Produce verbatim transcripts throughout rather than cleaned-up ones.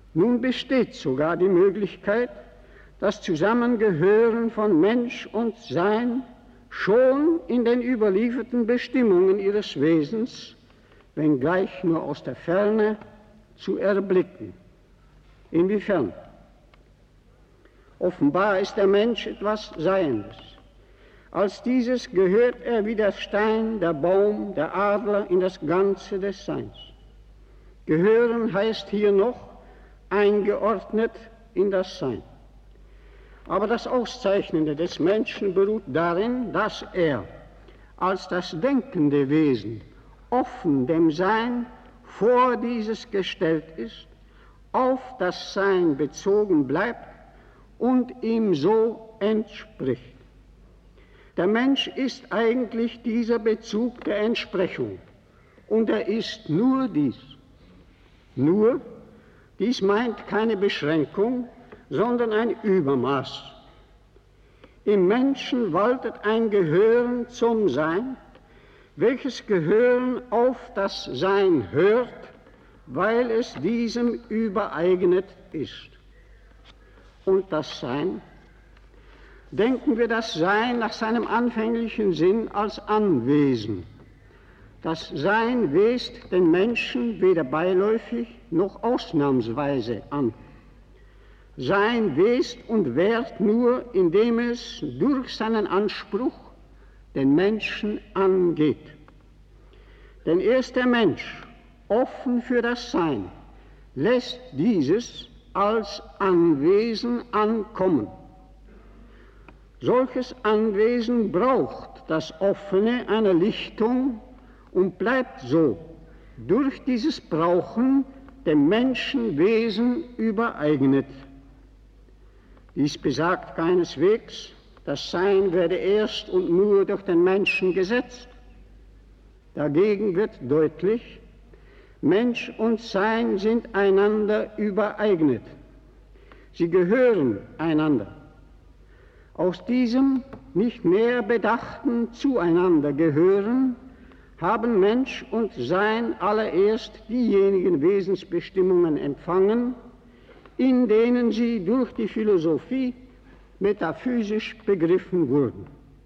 Nun besteht sogar die Möglichkeit, das Zusammengehören von Mensch und Sein schon in den überlieferten Bestimmungen ihres Wesens, wenngleich nur aus der Ferne, zu erblicken. Inwiefern? Offenbar ist der Mensch etwas Seiendes. Als dieses gehört er wie der Stein, der Baum, der Adler in das Ganze des Seins. Gehören heißt hier noch eingeordnet in das Sein. Aber das Auszeichnende des Menschen beruht darin, dass er als das denkende Wesen offen dem Sein vor dieses gestellt ist, auf das Sein bezogen bleibt und ihm so entspricht. Der Mensch ist eigentlich dieser Bezug der Entsprechung und er ist nur dies. Nur, dies meint keine Beschränkung, sondern ein Übermaß. Im Menschen waltet ein Gehören zum Sein, welches Gehören auf das Sein hört, weil es diesem übereignet ist. Und das Sein? Denken wir das Sein nach seinem anfänglichen Sinn als Anwesen. Das Sein west den Menschen weder beiläufig noch ausnahmsweise an. Sein west und währt nur, indem es durch seinen Anspruch den Menschen angeht. Denn erst der Mensch, offen für das Sein, lässt dieses als Anwesen ankommen. Solches Anwesen braucht das Offene einer Lichtung und bleibt so durch dieses Brauchen dem Menschenwesen übereignet. Dies besagt keineswegs, das Sein werde erst und nur durch den Menschen gesetzt. Dagegen wird deutlich, Mensch und Sein sind einander übereignet. Sie gehören einander. Aus diesem nicht mehr bedachten Zueinandergehören haben Mensch und Sein allererst diejenigen Wesensbestimmungen empfangen, in denen sie durch die Philosophie metaphysisch begriffen wurden.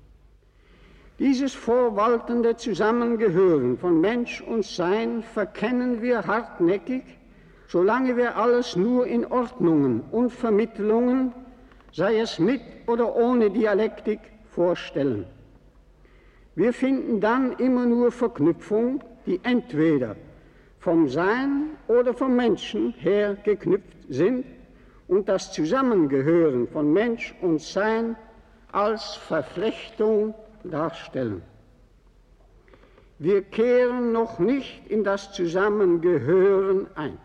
Dieses vorwaltende Zusammengehören von Mensch und Sein verkennen wir hartnäckig, solange wir alles nur in Ordnungen und Vermittlungen, sei es mit oder ohne Dialektik, vorstellen. Wir finden dann immer nur Verknüpfung, die entweder vom Sein oder vom Menschen her geknüpft sind und das Zusammengehören von Mensch und Sein als Verflechtung darstellen. Wir kehren noch nicht in das Zusammengehören ein.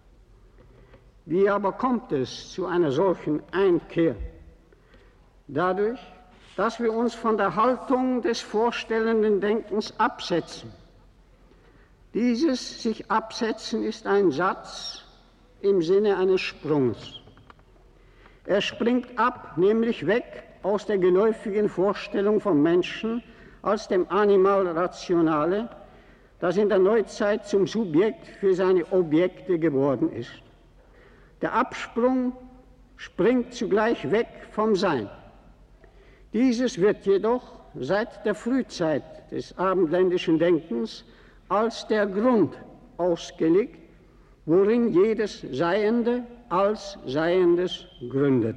Wie aber kommt es zu einer solchen Einkehr? Dadurch, dass wir uns von der Haltung des vorstellenden Denkens absetzen. Dieses sich absetzen ist ein Satz im Sinne eines Sprungs. Er springt ab, nämlich weg aus der geläufigen Vorstellung vom Menschen als dem Animal Rationale, das in der Neuzeit zum Subjekt für seine Objekte geworden ist. Der Absprung springt zugleich weg vom Sein. Dieses wird jedoch seit der Frühzeit des abendländischen Denkens als der Grund ausgelegt, worin jedes Seiende als Seiendes gründet.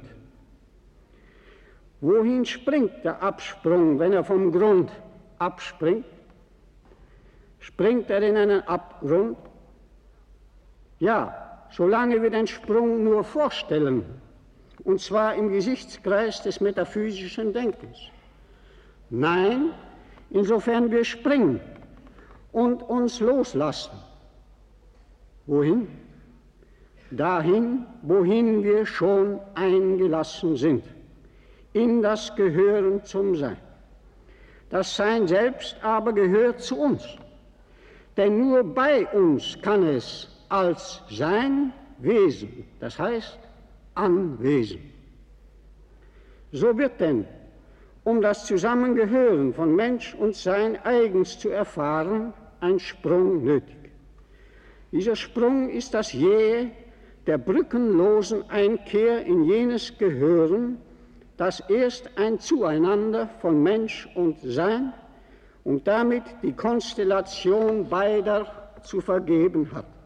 Wohin springt der Absprung, wenn er vom Grund abspringt? Springt er in einen Abgrund? Ja, solange wir den Sprung nur vorstellen, und zwar im Gesichtskreis des metaphysischen Denkens. Nein, insofern wir springen und uns loslassen. Wohin? Dahin, wohin wir schon eingelassen sind, in das Gehören zum Sein. Das Sein selbst aber gehört zu uns, denn nur bei uns kann es als Sein Wesen, das heißt Anwesen. So wird denn, um das Zusammengehören von Mensch und Sein eigens zu erfahren, ein Sprung nötig. Dieser Sprung ist das Jähe der brückenlosen Einkehr in jenes Gehören, das erst ein Zueinander von Mensch und Sein und damit die Konstellation beider zu vergeben hat.